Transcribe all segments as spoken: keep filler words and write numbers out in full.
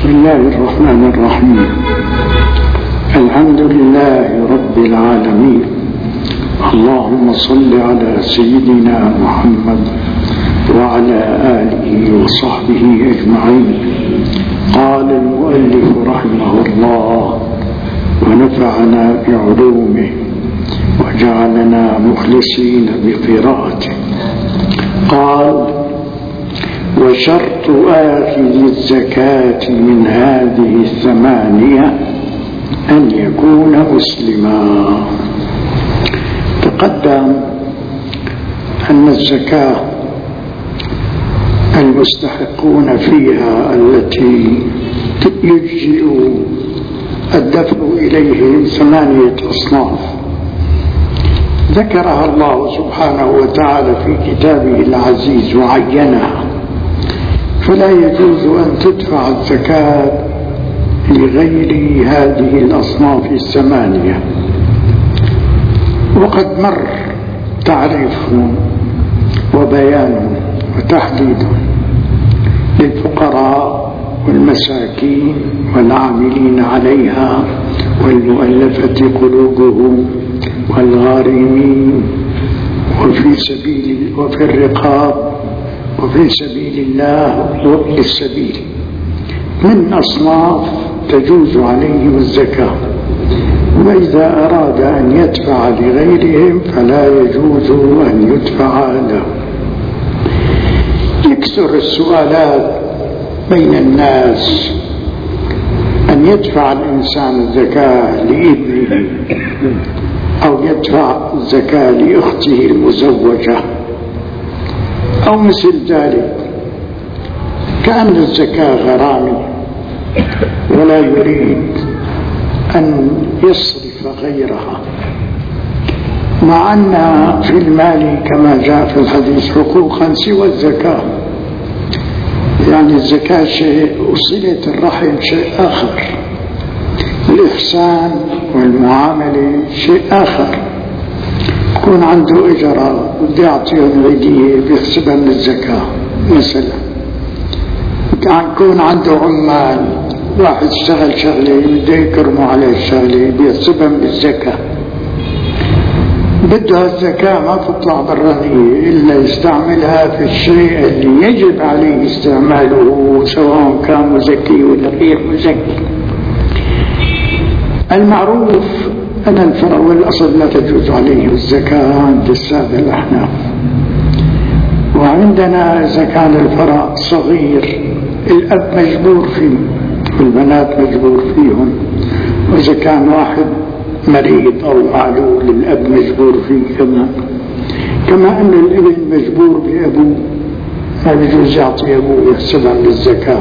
بسم الله الرحمن الرحيم. الحمد لله رب العالمين، اللهم صل على سيدنا محمد وعلى آله وصحبه أجمعين. قال المؤلف رحمه الله ونفعنا بعلومه وجعلنا مخلصين بقراءته. قال: وشرط آخذ الزكاة من هذه الثمانية أن يكون مسلما. تقدم أن الزكاة المستحقون فيها التي يجزئ الدفع إليهم ثمانية أصناف ذكرها الله سبحانه وتعالى في كتابه العزيز وعينها، فلا يجوز أن تدفع الزكاة لغير هذه الأصناف الثمانية. وقد مر تعريفهم وبيانهم وتحديدهم للفقراء والمساكين والعاملين عليها والمؤلفة قلوبهم والغارمين وفي سبيل وفي الرقاب وفي سبيل الله وابن السبيل من أصناف تجوز عليهم الزكاة. وإذا أراد أن يدفع لغيرهم فلا يجوز أن يدفع له. يكثر السؤالات بين الناس أن يدفع الإنسان الزكاة لابنه أو يدفع الزكاة لأخته المزوجة أو مثل ذلك، كأن الزكاة غرامي ولا يريد أن يصرف غيرها، مع أن في المال كما جاء في الحديث حقوقا سوى الزكاة. يعني الزكاة شيء وصلة الرحم شيء آخر، الإحسان والمعاملة شيء آخر. يكون عنده إجراء بدي يعطيهم عيدية بيحسبها من الزكاة مثلا، يكون عنده عمال واحد اشتغل شغلة بده يكرموا عليه الشغلة بيحسبها من الزكاة. بدها الزكاة ما تطلع برانية إلا يستعملها في الشيء اللي يجب عليه استعماله سواء كان مزكي ولا غير مزكي. المعروف أن الفرع والأصل لا تجوز عليه الزكاة عند السادة الأحناف، وعندنا إذا كان الفرع صغير الأب مجبور فيه والبنات مجبور فيهم، وإذا كان واحد مريض أو معلول الأب مجبور فيه كمان، كما أن الابن مجبور بأبوه ما بيجوز يعطي أبوه يحسبها من الزكاة.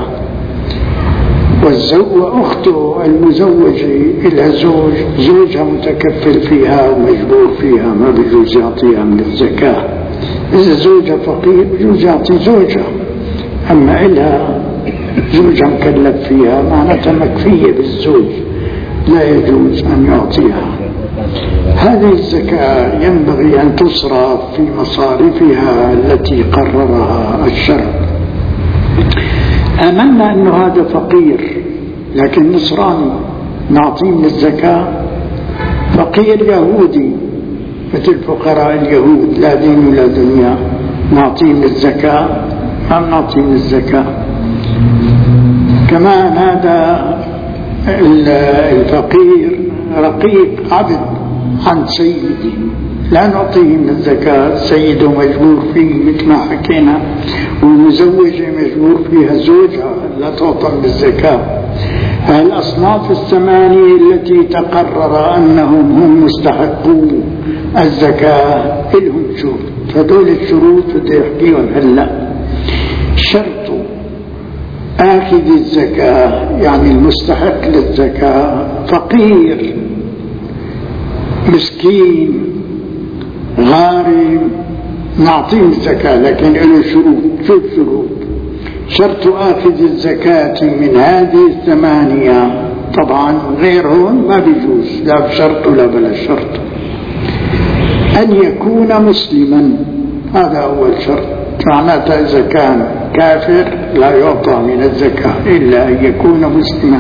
وأخته المزوجة إلى زوج زوجها متكفل فيها ومجبور فيها ما بيجوز يعطيها من الزكاة. إذا زوجها فقير بيجوز يعطي زوجها، أما إلها زوجها مكلف فيها معناتها مكفية بالزوج لا يجوز أن يعطيها. هذه الزكاة ينبغي أن تصرف في مصارفها التي قررها الشرع. آمنا أنه هذا فقير لكن نصراني نعطيه من الزكاة، فقير يهودي مثل فقراء اليهود لا دين ولا دنيا نعطيه من الزكاة، ما نعطيه من الزكاة. كمان هذا الفقير رقيق عبد عن سيدي لا نعطيه من الزكاة، سيده مجبور فيه مثل ما حكينا، والمزوجة مجبور فيها زوجها لا تعطى من الزكاة. الأصناف الثمانية التي تقرر أنهم هم مستحقون الزكاة لهم شروط، فدول الشروط بدي أحكيهم هلا. شرط آخذ الزكاة يعني المستحق للزكاة فقير مسكين غارم نعطيه الزكاة، لكن له شروط. شو الشروط؟ شرط آخذ الزكاة من هذه الثمانية، طبعا غيرهم ما بيجوز لا بشرط ولا بلا شرط. أن يكون مسلما، هذا أول شرط. معناته إذا كان كافر لا يعطى من الزكاة إلا أن يكون مسلما.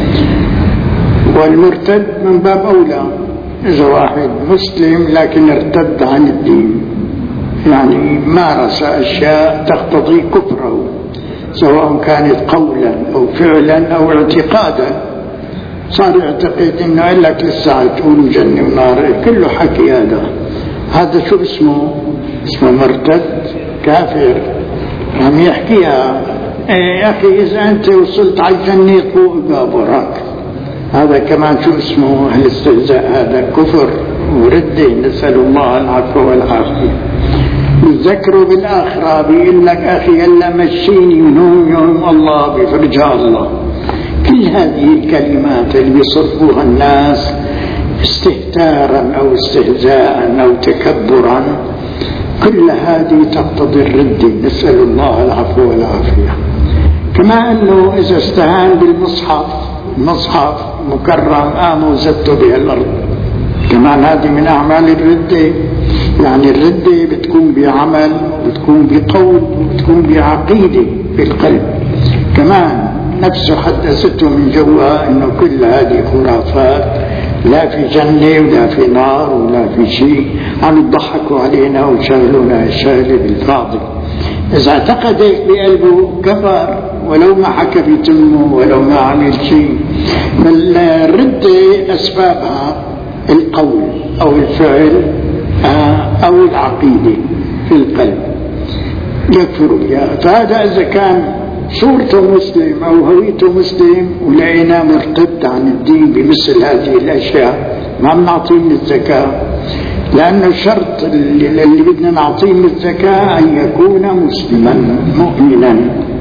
والمرتد من باب أولى، إذا واحد مسلم لكن ارتد عن الدين، يعني مارس أشياء تقتضي كفره، سواء كانت قولا أو فعلا أو اعتقادا، صار يعتقد إنه قال لك للساعة تقول جنة ونار، كله حكي هذا. هذا شو اسمه؟ اسمه مرتد كافر، عم يحكيها. إيه يا أخي إذا أنت وصلت على الجنة فوق بابراك، هذا كمان شو اسمه؟ الاستهزاء، هذا كفر وردة، نسأل الله العفو والعافية. بذكروا بالآخرة بيقول لك أخي يلا مشيني من هون يوم الله بفرجها الله. كل هذه الكلمات اللي بيصرفوها الناس استهتارا أو استهزاء أو تكبرا، كل هذه تقتضي الردة، نسأل الله العفو والعافية. كما أنه إذا استهان بالمصحف، المصحف مكرم قاموا زدوا به الأرض، كمان هذه من أعمال الردة. يعني الردة بتكون بعمل وبتكون بقول وبتكون بعقيدة في القلب. كمان نفسه حدثته من جوا إنه كل هذه خرافات، لا في جنة ولا في نار ولا في شيء، عم يضحكوا علينا ويشغلونا الشغل بالفاضي. إذا اعتقد هيك بقلبه كفر، ولو ما حكى بتمه ولو ما عمل شيء. الردة أسبابها القول أو الفعل أو العقيدة في القلب، يكفر بها. فهذا إذا كان صورته مسلم أو هويته مسلم ولقينا مرتد عن الدين بمثل هذه الأشياء، ما بنعطيه من الزكاة، لأنه الشرط اللي, اللي بدنا نعطيه من الزكاة أن يكون مسلما مؤمنا،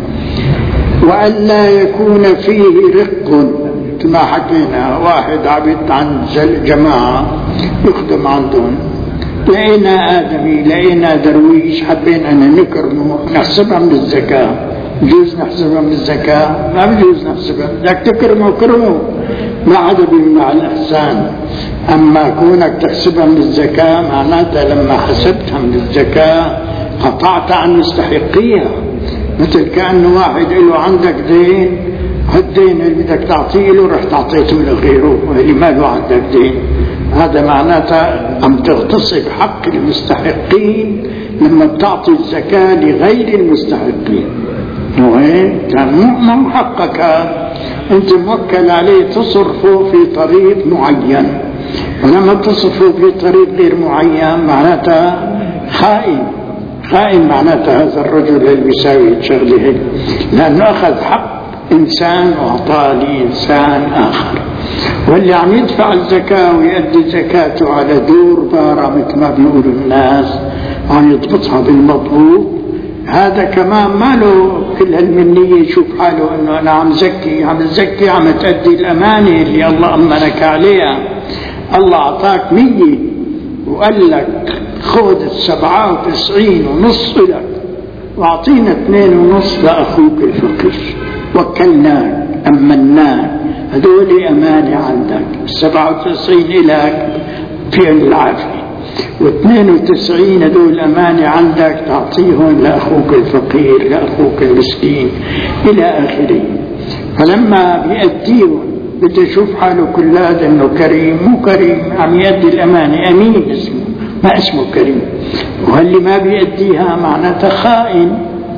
وأن لا يكون فيه رق. كما حكينا واحد عبد عن جماعة يخدم عندهم، لقينا آدمي لقينا درويش حبينا أن نكرمه نحسبها من الزكاة. بجوز نحسبها من الزكاة؟ ما بجوز نحسبها، بدك تكرمه كرمه، ما عدا بمنع الإحسان. أما كونك تحسبها من الزكاة معناتها لما حسبتها من الزكاة قطعت عن مستحقيها. مثل كأنه واحد له عندك دين، هالدين اللي بدك تعطيه له رح تعطيته لغيره واللي ما له عندك دين، هذا معناته عم تغتصب حق المستحقين لما بتعطي الزكاة لغير المستحقين. وين كان مو حقك، انت موكل عليه تصرفه في طريق معين، ولما تصرفه في طريق غير معين معناته خائن. خائن معناته هذا الرجل اللي بيساوي الشغله هيك، لانه اخذ حق إنسان وأعطاه لإنسان آخر. واللي عم يدفع الزكاة ويؤدي زكاته على دور بارة مثل ما بيقولوا الناس، عم يضبطها بالمضبوط، هذا كمان ما له كل هالمنية يشوف حاله أنه أنا عم زكي. عم تزكي عم تأدي الأمانة اللي الله أمنك عليها. الله أعطاك مية وقال لك خذ السبعة وتسعين ونص لك، وأعطينا اثنين ونص لأخوك الفقير، وكلناك أمناك، هذول أمانة عندك. السبعة وتسعين إليك في العافية، واثنين وتسعين هذول أمانة عندك تعطيهم لأخوك الفقير لأخوك المسكين إلى آخره. فلما بيأديهم بده يشوف حاله كل هذا إنه كريم. مو كريم، عم يأدي الأمانة، أمين اسمه، ما اسمه كريم. وهاللي ما بيأديها معناته خائن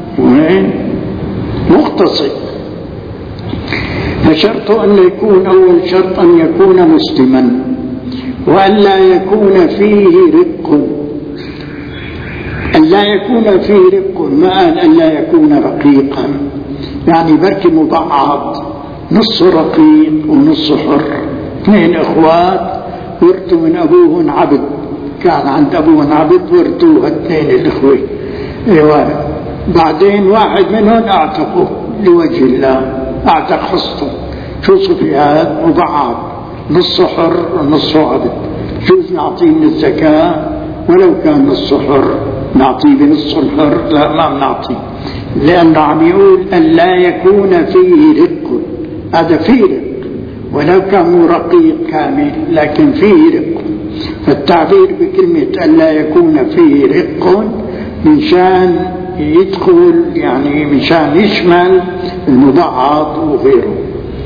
مغتصب. فشرط أن يكون أول شرط أن يكون مسلما، وأن لا يكون فيه رق. أن لا يكون فيه رق، ما قال أن لا يكون رقيقا، يعني بركي مضعض، نص رقيق ونص حر. اثنين اخوات ورثوا من ابوهن عبد، كان عند ابوهن عبد ورثوها اثنين الاخوه. ايوه بعدين واحد منهم اعتقوه لوجه الله، اعتق حصته. شو صفيات مضعض، نص حر ونص عبد. جوز نعطيه من الزكاه ولو كان نص حر، نعطيه بنص الحر؟ لا، ما بنعطيه، لأنه عم يقول أن لا يكون فيه رق. هذا فيه رق ولو كان مو رقيق كامل، لكن فيه رق. فالتعبير بكلمة أن لا يكون فيه رق من شان يدخل يعني مشان يشمل المضاعف وغيره.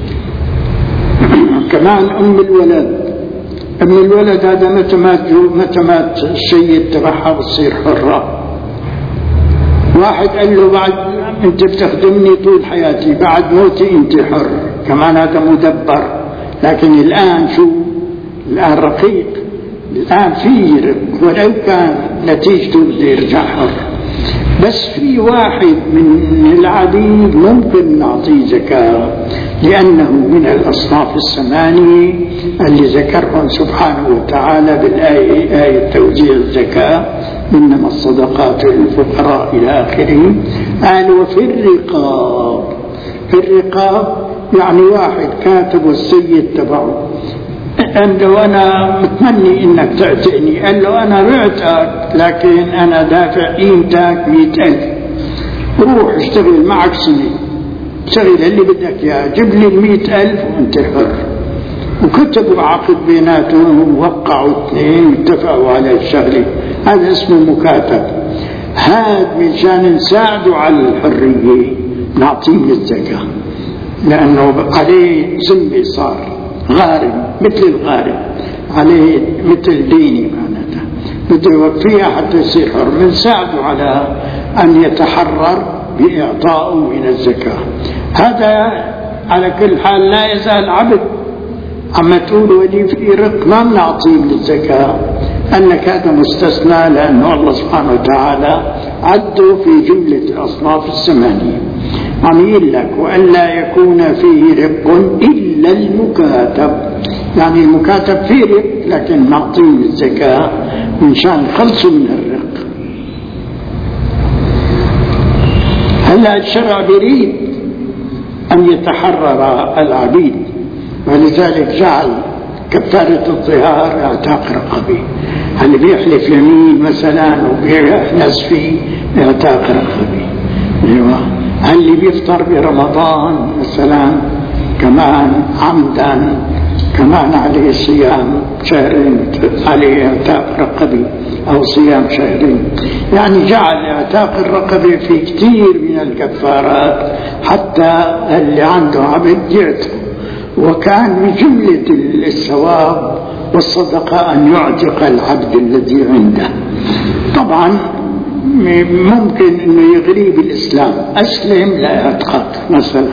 كمان أم الولد، أم الولد هذا متى مات متى مات السيد تبعها بتصير حرة. واحد قال له بعد أنت بتخدمني طول حياتي، بعد موتي أنت حر، كمان هذا مدبر. لكن الآن شو؟ الآن رقيق، الآن في رق ولو كان نتيجته بده يرجع حر. بس في واحد من العبيد ممكن نعطيه زكاة لأنه من الأصناف الثمانية اللي ذكرهم سبحانه وتعالى بالآية، آية توزيع الزكاة، إنما الصدقات للفقراء إلى آخره. قال وفي الرقاب، في الرقاب يعني واحد كاتب السيد تبعه قال له أنا متمني إنك تعتقني، قال له أنا بعتك لكن أنا دافع قيمتك مئة ألف، روح اشتغل معك سنة، اشتغل اللي بدك إياه، جيب لي المئة ألف وأنت حر. وكتبوا عقد بيناتهم ووقعوا اثنين واتفقوا على الشغلة، هذا اسمه مكاتب. هذا منشان نساعده على الحرية نعطيه الزكاة، لأنه عليه ذمة، صار غارم مثل الغارم، عليه مثل ديني معناتها، بده يوفيها حتى يصير حر. بنساعده على أن يتحرر بإعطائه من الزكاة. هذا على كل حال لا يزال عبد. أما تقول ولي في رق ما بنعطيه من الزكاة، أنك هذا مستثنى، لأنه الله سبحانه وتعالى عده في جملة الأصناف الثمانية. عم يقول لك وألا يكون فيه رق إلا المكاتب، يعني المكاتب فيه رق لكن نعطيه الزكاة من شان خلصوا من الرق. هلا الشرع يريد أن يتحرر العبيد، ولذلك جعل كفارة الظهار اعتاق رقبي. اللي بيحلف يمين مثلا وبيحنس فيه اعتاق رقبي. ايوه. اللي بيفطر برمضان مثلا كمان عمدا كمان عليه صيام شهرين، عليه اعتاق رقبي او صيام شهرين. يعني جعل اعتاق الرقبة في كثير من الكفارات حتى اللي عنده عبد يعتق. وكان من جملة الثواب والصدقة أن يعتق العبد الذي عنده. طبعا ممكن أنه يغري بالإسلام، أسلم لا يعتقك مثلا.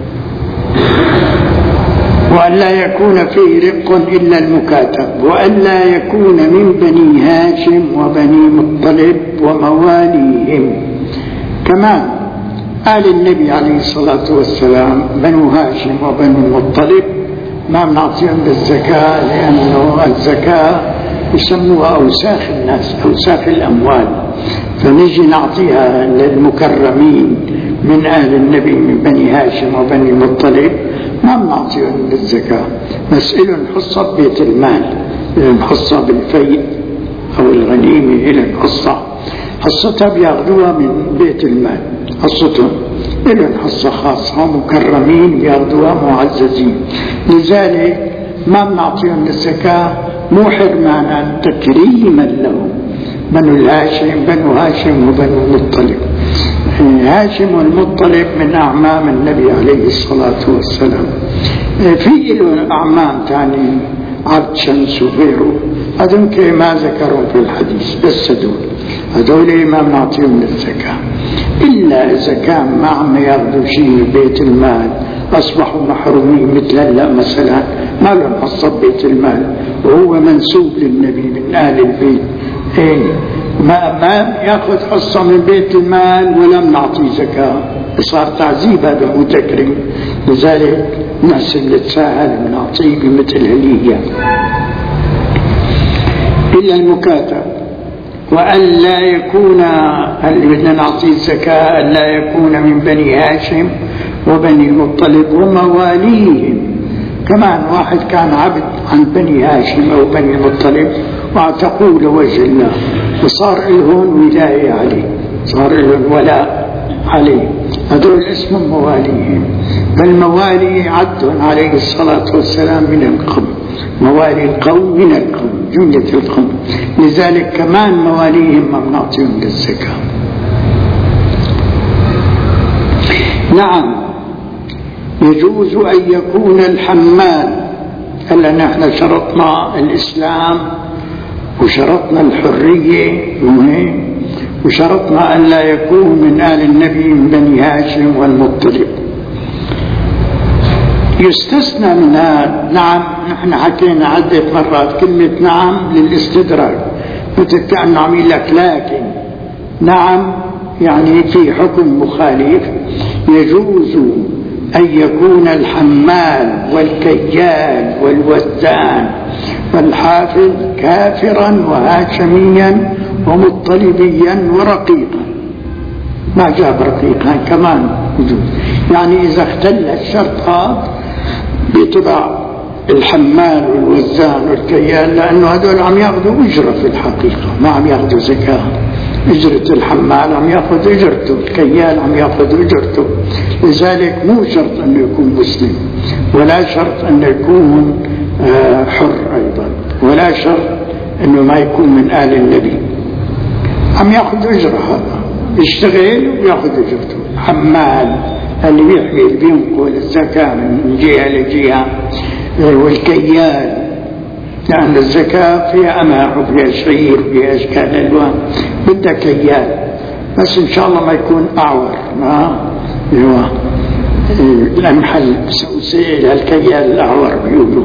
وأن لا يكون فيه رق إلا المكاتب، وأن لا يكون من بني هاشم وبني مطلب ومواليهم. كمان قال النبي عليه الصلاة والسلام بنو هاشم وبنو المطلب ما بنعطيهم بالزكاة، لأنه الزكاة يسموها أوساخ الناس، أوساخ الأموال، فنجي نعطيها للمكرمين من أهل النبي من بني هاشم وبني المطلب، ما بنعطيهم بالزكاة. مسئلة حصة ببيت المال، لهم حصة بالفيء أو الغنيمة، لهم حصة حصتها بياخذوها من بيت المال، حصتهم لهم حصة خاصة، مكرمين بياخذوها معززين. لذلك ما بنعطيهم الزكاة مو حرمانا، تكريما لهم. بنو الهاشم بنو هاشم وبنو المطلب. هاشم والمطلب من أعمام النبي عليه الصلاة والسلام. في له أعمام ثاني عبد شمس وغيره، هذول ما ذكروا في الحديث، بس هذول هذول ما بنعطيهم للزكاة إلا إذا كان ما عم ياخذوا شيء من بيت المال أصبحوا محرومين، مثل هلا مثلا ما لهم حصة بيت المال وهو منسوب للنبي من آل البيت، إيه ما ما ياخذ حصة من بيت المال ولم نعطيه زكاة، صار تعذيب هذا متكرم. لذلك الناس اللي تساهل بنعطيه بمثل هلية. إلا المكاتب. وأن لا يكون اللي بدنا نعطيه الزكاة أن لا يكون من بني هاشم وبني المطلب ومواليهم. كمان واحد كان عبد عن بني هاشم أو بني المطلب واعتقوا لوجه الله وصار لهم ولاية عليه، صار لهم ولاء عليه، هذول اسمهم مواليهم. فالموالي عدهم عليه الصلاة والسلام من القوم، موالي القوم من القوم، جملة القوم. لذلك كمان مواليهم ما بنعطيهم للزكاة. نعم يجوز أن يكون الحمال، هلا نحن شرطنا الإسلام وشرطنا الحرية وشرطنا أن لا يكون من آل النبي من بني هاشم والمطلب. يستثنى من هذا. نعم نحن حكينا عدة مرات كلمة نعم للاستدراك، مثل كأنه عم يقول لك لكن نعم يعني في حكم مخالف. يجوز أن يكون الحمال والكيال والوزان والحافظ كافرا وهاشميا ومطلبيا ورقيقا. ما جاب رقيقا كمان يجوز، يعني إذا اختل الشرط هذا بيطبع الحمال والوزان والكيال، لأنه هذول عم يأخذوا أجرة في الحقيقة، ما عم يأخذوا زكاة. أجرة الحمال عم يأخذ أجرته، الكيال عم يأخذ أجرته. لذلك مو شرط أنه يكون مسلم، ولا شرط أنه يكون حر أيضا، ولا شرط أنه ما يكون من آل النبي. عم يأخذ أجرة، هذا يشتغل ويأخذ أجرته. حمال اللي بيحمل بينقل الزكاة من جهة لجهة، والكيال لأن الزكاة فيها أماع وفيها شعير وفيها أشكال ألوان، بدها كيال، بس إن شاء الله ما يكون أعور، ما هو الأمحل سوسيل هالكيال الأعور بيقولوا.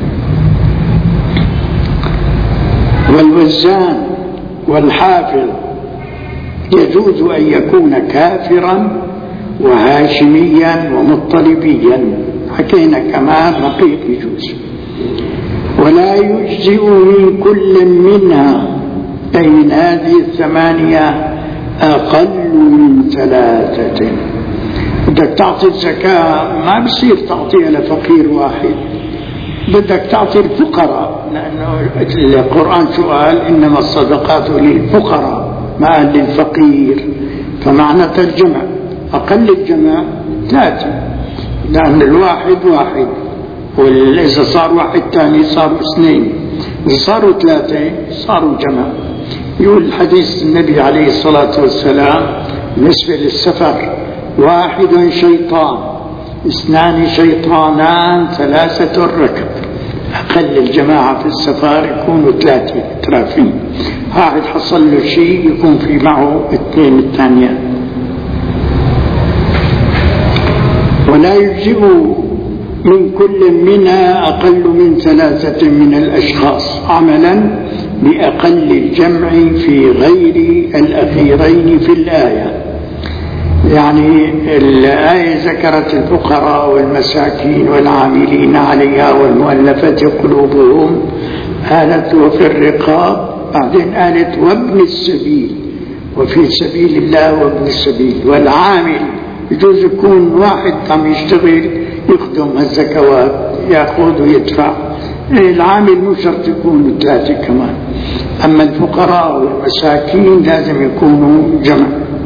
والوزان والحافظ يجوز أن يكون كافرا وهاشميا ومطلبيا، حكينا كمان رقيق يجوز. ولا يجزئ من كل منها، أي من هذه الثمانية أقل من ثلاثة. بدك تعطي الزكاة ما بصير تعطيها لفقير واحد، بدك تعطي الفقراء، لأنه القرآن شو قال؟ إنما الصدقات للفقراء ما قال للفقير. فمعنى الجمع أقل الجمع ثلاثة، لأن الواحد واحد، وإذا صار واحد تاني صاروا اثنين، إذا صاروا ثلاثة صاروا جمع. يقول الحديث النبي عليه الصلاة والسلام بالنسبة للسفر: واحد شيطان، اثنان شيطانان، ثلاثة ركب. أقل الجماعة في السفر يكونوا ثلاثة ترافين، واحد حصل له شيء يكون في معه اثنين الثانيين. ولا يجزئ من كل منها أقل من ثلاثة من الأشخاص، عملا بأقل الجمع في غير الأخيرين في الآية. يعني الآية ذكرت الفقراء والمساكين والعاملين عليها والمؤلفة قلوبهم، قالت وفي الرقاب، بعدين قالت وابن السبيل، وفي سبيل الله وابن السبيل. والعامل يجوز يكون واحد عم يشتغل يخدم الزكوات، يأخذ ويدفع. العامل مو شرط يكونوا ثلاثة كمان. أما الفقراء والمساكين لازم يكونوا جمع.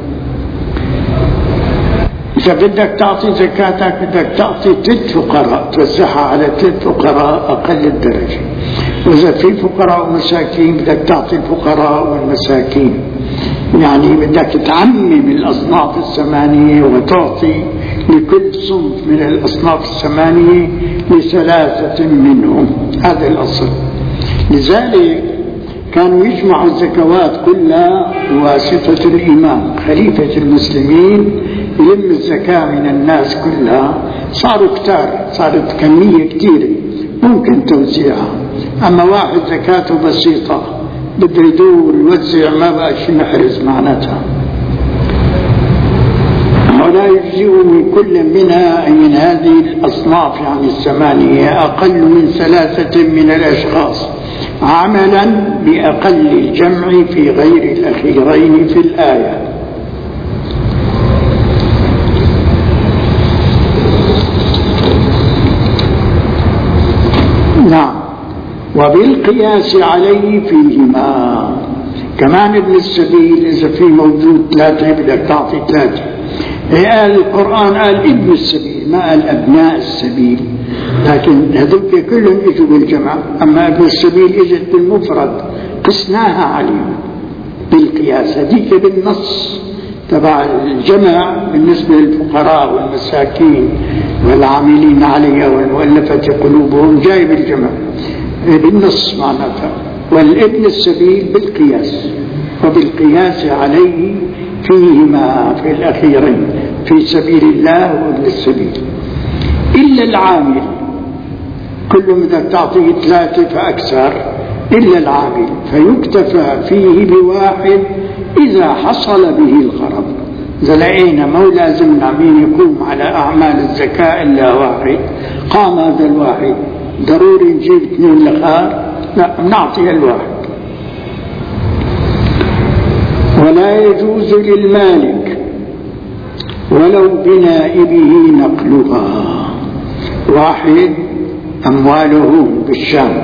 إذا بدك تعطي زكاتك بدك تعطي ثلاث فقراء، توزعها على ثلاث فقراء أقل الدرجة. وإذا في فقراء ومساكين بدك تعطي الفقراء والمساكين، يعني بدك تعمم الأصناف الثمانية وتعطي لكل صنف من الأصناف الثمانية لثلاثة منهم. هذا الأصل. لذلك كانوا يجمعوا الزكوات كلها بواسطة الإمام خليفة المسلمين، يلم الزكاة من الناس كلها. صاروا كتار، صارت كمية كتيرة ممكن توزيعها. أما واحد زكاته بسيطة بده يدور يوزع ما بقى شي محرز معناتها. ولا يجزئ من كل منها، من هذه الأصناف يعني الثمانية، أقل من ثلاثة من الأشخاص، عملا بأقل الجمع في غير الأخيرين في الآية. نعم. وبالقياس عليه فيهما، كمان ابن السبيل إذا في موجود ثلاثة بدك تعطي ثلاثة. قال القرآن قال ابن السبيل، ما قال أبناء السبيل، لكن هذول كلهم اجوا بالجمع. أما ابن السبيل اجت بالمفرد، قسناها عليه بالقياس، هذيك بالنص تبع الجمع بالنسبة للفقراء والمساكين والعاملين عليها والمؤلفة قلوبهم جاي بالجمع بالنص معناتها، والابن السبيل بالقياس، وبالقياس عليه فيهما في الأخيرين في سبيل الله وابن السبيل، إلا العامل كل إذا تعطيه ثلاثة فأكثر إلا العامل فيكتفى فيه بواحد إذا حصل به الغرض. إذا لقينا مو لازمنا مين يقوم على أعمال الزكاة إلا واحد، قام هذا الواحد ضروري نجيب اثنين لخار، لا نعطي الواحد. ولا يجوز للمالك ولو بنائبه نقلها. واحد أمواله بالشام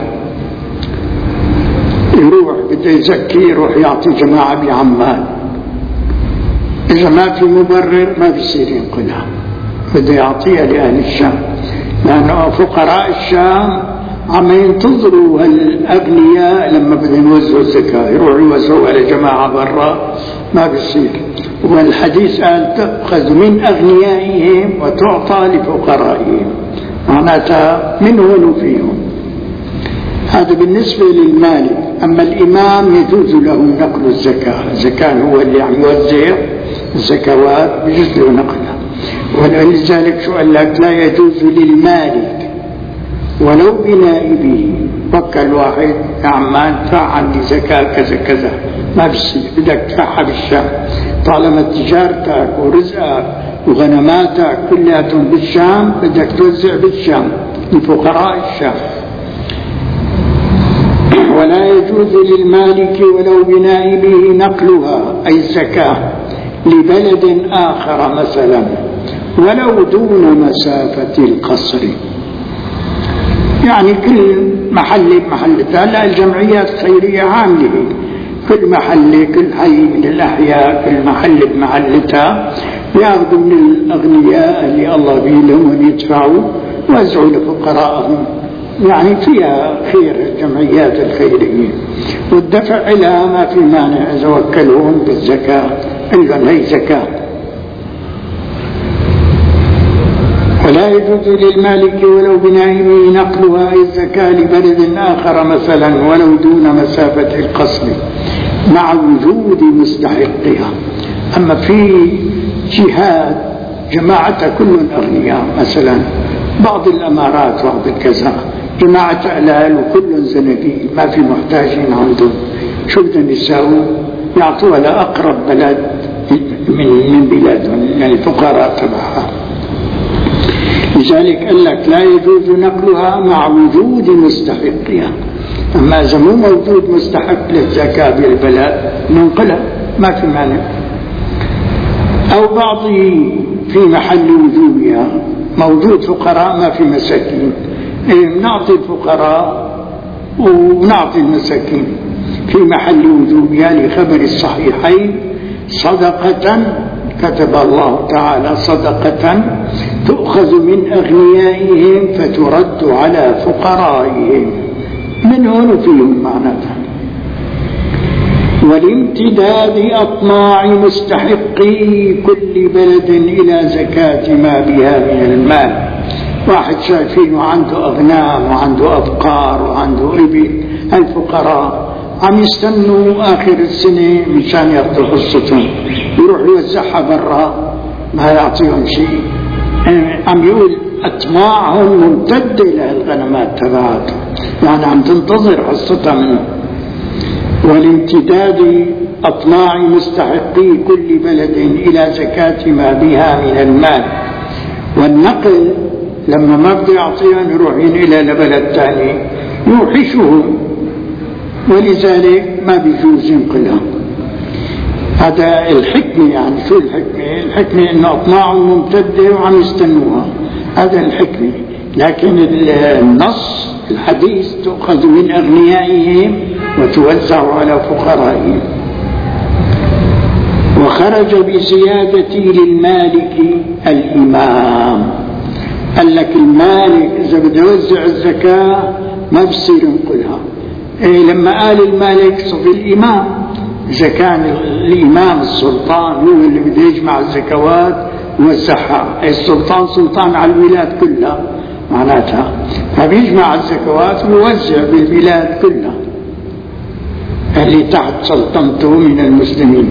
يروح بده يزكي، يروح يعطي جماعة بعمان، إذا ما في مبرر ما بيصير ينقلها، بده يعطيها لأهل الشام، لأنه فقراء الشام عم ينتظروا الأغنياء لما بدهم يوزعوا الزكاة، يروحوا يوزعوا على جماعة برا، ما بيصير. والحديث قال تأخذ من أغنيائهم وتعطى لفقرائهم، معناتها من هون فيهم. هذا بالنسبة للمالك. أما الإمام يجوز له نقل الزكاة، إذا كان هو اللي عم يوزع الزكوات بيجوز له نقلها. ولذلك شو قال لك؟ لا يجوز للمالك ولو بنائبه. وكل واحد يا عمان ادفع عندي زكاة كذا كذا، ما بصير، بدك تدفعها بالشام، طالما تجارتك ورزقك وغنماتك كلياتهم بالشام بدك توزع بالشام لفقراء الشام. ولا يجوز للمالك ولو بنائبه نقلها أي الزكاة لبلد آخر مثلا ولو دون مسافة القصر، يعني كل محل بمحلتها. لا الجمعيات الخيرية عاملة كل محل كل حي من الأحياء كل محل بمحلتها يأخذوا من الأغنياء اللي الله بيلهم يدفعوا ويوزعوا لفقراءهم، يعني فيها خير الجمعيات الخيرية، والدفع لها ما في مانع إذا وكلهم بالزكاة أيضا هي زكاة. ولا يجوز للمالك ولو بنائبه نقلها الزكاة لبلد آخر مثلا ولو دون مسافة القصر مع وجود مستحقها. أما في جهات جماعتها كلهم أغنياء، مثلا بعض الأمارات بعض الكذا جماعة أهلال وكلهم زنقين ما في محتاجين عندهم، شو بدهم يساووا؟ يعطوها لأقرب بلد من من بلادهم، يعني الفقراء تبعها. لذلك قال لك لا يجوز نقلها مع وجود مستحقها. أما إذا مو موجود مستحق للزكاة بالبلد ننقلها ما في مانع. أو بعضه في محل وجوبها، موجود فقراء ما في مساكين، نعطي الفقراء ونعطي المساكين في محل وجوبها لخبر الصحيحين صدقة كتب الله تعالى صدقة تؤخذ من أغنيائهم فترد على فقرائهم، من هون فيهم معناتها. والامتداد أطماع مستحقي كل بلد إلى زكاة ما بها من المال. واحد شايفينه عنده أغنام وعنده أبقار وعنده إبل، الفقراء عم يستنوا آخر السنة مشان يأخذوا حصتهم، يروح يوزعها برا ما يعطيهم شيء. عم يقول أطماعهم ممتدة إلى الغنمات تبعاتهم، يعني عم تنتظر حصتها منهم. والامتداد أطماع مستحقي كل بلد إلى زكاة ما بها من المال. والنقل لما ما بده يعطيهم يروح ينقلها لبلد ثاني يوحشهم، ولذلك ما بيجوز ينقلها. هذا الحكمة. يعني شو الحكمة؟ الحكمة إنه أطماعهم ممتدة وعم يستنوها، هذا الحكمة. لكن النص الحديث تؤخذ من أغنيائهم وتوزع على فقرائهم. وخرج بزيادة للمالك الإمام. قال لك المالك إذا بده يوزع الزكاة ما بصير ينقلها. إيه لما قال المالك صف الإمام، إذا كان الإمام السلطان هو اللي بده يجمع الزكوات ويوزعها، السلطان سلطان على البلاد كلها معناتها، فبيجمع الزكوات ويوزع بالبلاد كلها اللي تحت سلطنته من المسلمين.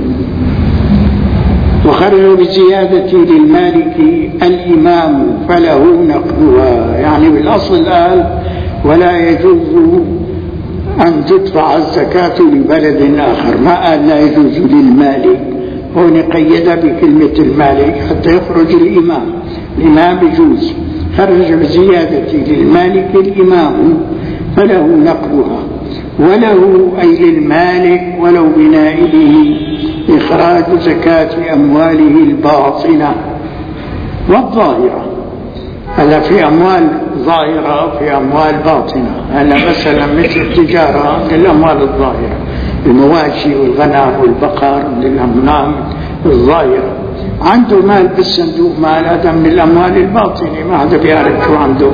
وخرج بزيادة للمالك الإمام فله نقدها، يعني بالأصل قال ولا يجوز أن تدفع الزكاة لبلد آخر، ما قال لا يجوز للمالك، هون قيد بكلمة المالك حتى يخرج الإمام، الإمام بيجوز. خرج بزيادة للمالك الإمام فله نقدها، وله أي للمالك ولو بنائله إخراج زكاة أمواله الباطنة والظاهرة. هلا في أموال ظاهرة في أموال باطنة، هلا مثلا مثل التجارة للأموال الظاهرة، المواشي والغنم والبقر من الأموال الظاهرة. عنده مال بالصندوق، مال هذا من الأموال الباطنة ما حدا بيعرف شو عنده.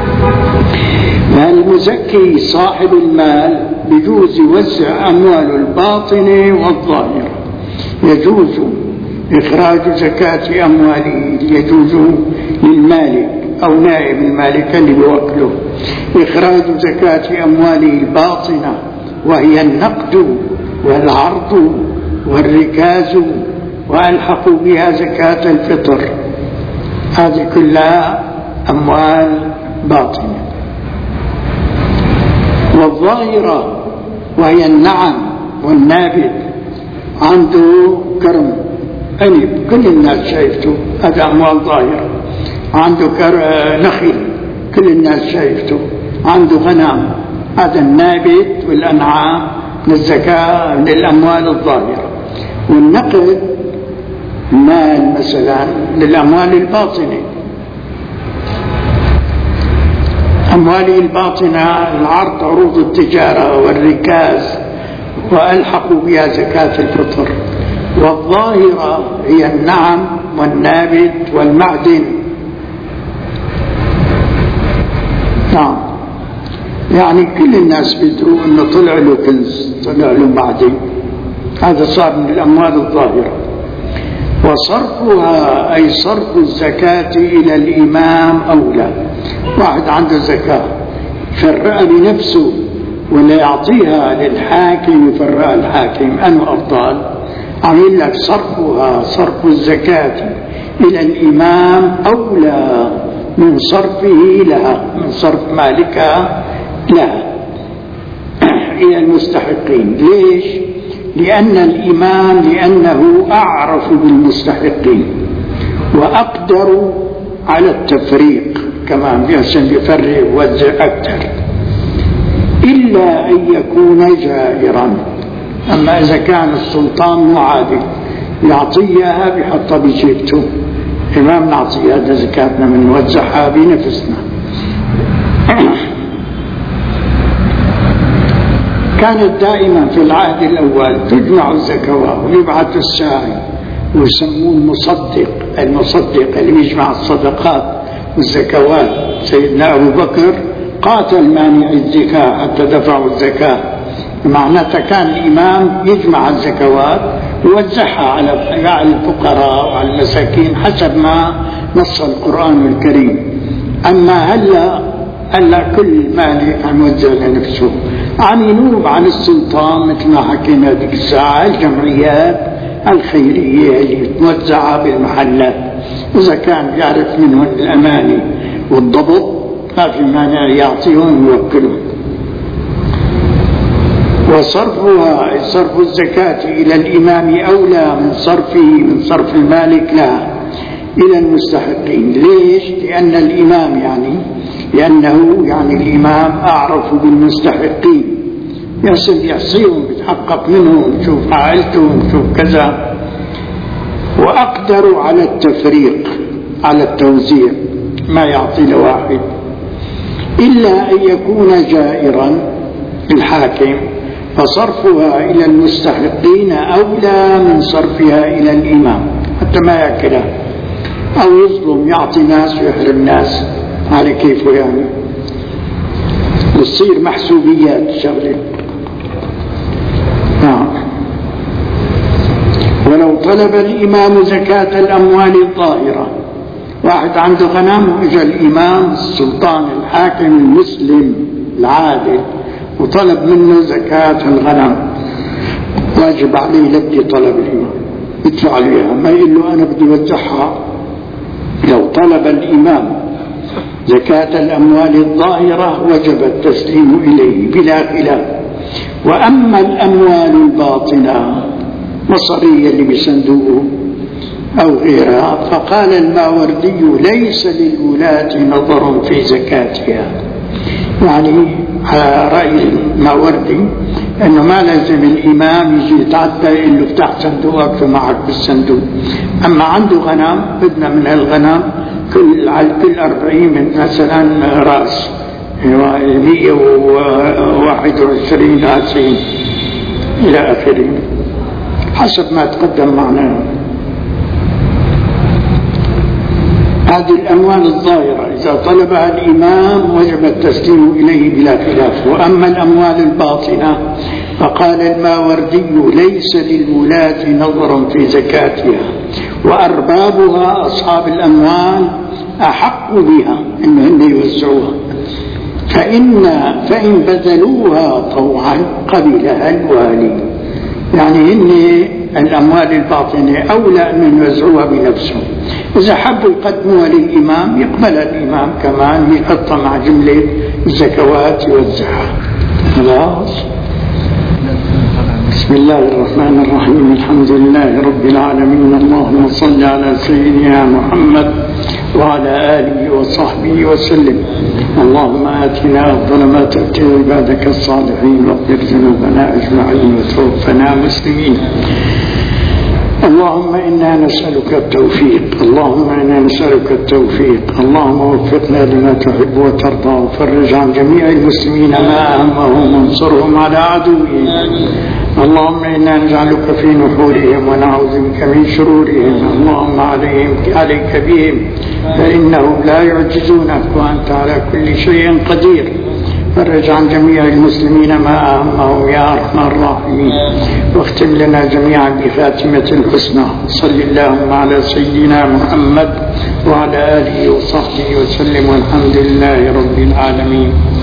فالمزكي صاحب المال بيجوز يوزع أمواله الباطنة والظاهرة، يجوز إخراج زكاة أمواله، يجوز للمالك أو نائب المالك اللي بيوكله إخراج زكاة أمواله الباطنة، وهي النقد والعرض والركاز، وألحقوا بها زكاة الفطر، هذه كلها أموال باطنة. والظاهرة وهي النعم والنابت، عنده كرم عنب كل الناس شايفته، هذا أموال ظاهرة. عنده نخل كل الناس شايفته، عنده غنم، هذا النابت والأنعام من الزكاة للأموال الظاهرة. والنقد مال مثلا للأموال الباطنة، أمواله الباطنة العرض عروض التجارة والركاز، وألحقوا بها زكاة الفطر. والظاهرة هي النعم والنابت والمعدن. نعم، يعني كل الناس بيدروا انه طلع له كنز، طلع له معدن، هذا صار من الأموال الظاهرة. وصرفها أي صرف الزكاة إلى الإمام أولى. واحد عنده زكاة يفرقها بنفسه ولا يعطيها للحاكم يفرقها الحاكم، أنه أفضل؟ عمل لك صرفها صرف الزكاة إلى الإمام أولى من صرفه لها، من صرف مالكها لها إلى المستحقين. ليش؟ لأن الإمام لأنه أعرف بالمستحقين وأقدر على التفريق، كمان بيحسن يفرق ويوزع أكثر، إلا أن يكون جائرا. أما إذا كان السلطان معادي يعطيها بحطها بجيبته، إمام نعطي هذا زكاتنا من نوزعها بنفسنا. كانت دائما في العهد الأول تجمع الزكوات ويبعث الساعي ويسموه المصدق، المصدق اللي يجمع الصدقات والزكوات. سيدنا أبو بكر قاتل مانع الزكاة حتى دفعوا الزكاة، معناتها كان الإمام يجمع الزكوات ويوزعها على الفقراء وعلى المساكين حسب ما نص القرآن الكريم. أما هلا هلا كل مالك عم يوزع لنفسه، عم ينوب عن السلطان مثل ما حكينا ذيك الساعة الجمعيات الخيرية اللي توزعها بالمحلات، إذا كان يعرف منهم الأمانة والضبط ما في مانع يعطيهم ويوكلهم. وصرفها صرف الزكاة إلى الإمام أولى من صرفه من صرف المالك لها إلى المستحقين. ليش؟ لأن الإمام يعني لأنه يعني الإمام أعرف بالمستحقين، يحسن يحصيهم يتحقق منهم، يشوف عائلتهم، يشوف كذا. وأقدر على التفريق على التوزيع، ما يعطي لواحد، إلا أن يكون جائرا الحاكم، فصرفها إلى المستحقين أولى من صرفها إلى الإمام، حتى ما يأكلها أو يظلم، يعطي ناس ويحرم ناس على كيفه، يعني تصير محسوبيات شغله. نعم. لو طلب الإمام زكاة الأموال الظاهرة، واحد عنده غنم وإجا الإمام السلطان الحاكم المسلم العادل وطلب منه زكاة الغنم، واجب عليه يلبي طلب الإمام، يدفع عليها، ما يقول له أنا بدي وزعها. لو طلب الإمام زكاة الأموال الظاهرة وجب التسليم إليه بلا خلاف. وأما الأموال الباطنة مصرية اللي بصندوقه أو غيرها، فقال الماوردي ليس للولاة نظر في زكاتها. يعني على رأي الماوردي أنه ما لازم الإمام يجي يتعدى يقول له افتح صندوقك فمعك بالصندوق. أما عنده غنم بدنا من الغنم كل على كل أربعين من مثلا رأس مئة وواحد وعشرين رأسين إلى آخره حسب ما تقدم معنا. هذه الأموال الظاهرة إذا طلبها الإمام وجب التسليم إليه بلا خلاف. وأما الأموال الباطنة فقال الماوردي ليس للولاة نظر في زكاتها، وأربابها أصحاب الأموال أحق بها إنهم يوزعوها، فإن, فإن بذلوها طوعا قبلها الوالي. يعني إن الأموال الباطنة أولى أن يوزعوها بنفسهم. إذا حبوا يقدموها للإمام يقبل الإمام كمان يحطها مع جملة الزكوات يوزعها. خلاص. بسم الله الرحمن الرحيم. الحمد لله رب العالمين. اللهم صل على سيدنا محمد وعلى آله وصحبه وسلم. اللهم آتنا أفضل ما تؤتي عبادك الصالحين، واغفر ذنوبنا أجمعين، وتوفنا مسلمين. اللهم إنا نسألك التوفيق، اللهم إنا نسألك التوفيق، اللهم وفقنا لما تحب وترضى، وفرج عن جميع المسلمين ما أهمهم، وانصرهم على عدوهم. اللهم إنا نجعلك في نحورهم ونعوذ بك من شرورهم. اللهم عليهم عليك بهم فإنهم لا يعجزونك، وأنت على كل شيء قدير. فرج عن جميع المسلمين ما أهمهم يا أرحم الراحمين، واختم لنا جميعا بخاتمة الحسنى. صل اللهم على سيدنا محمد وعلى آله وصحبه وسلم، والحمد لله رب العالمين.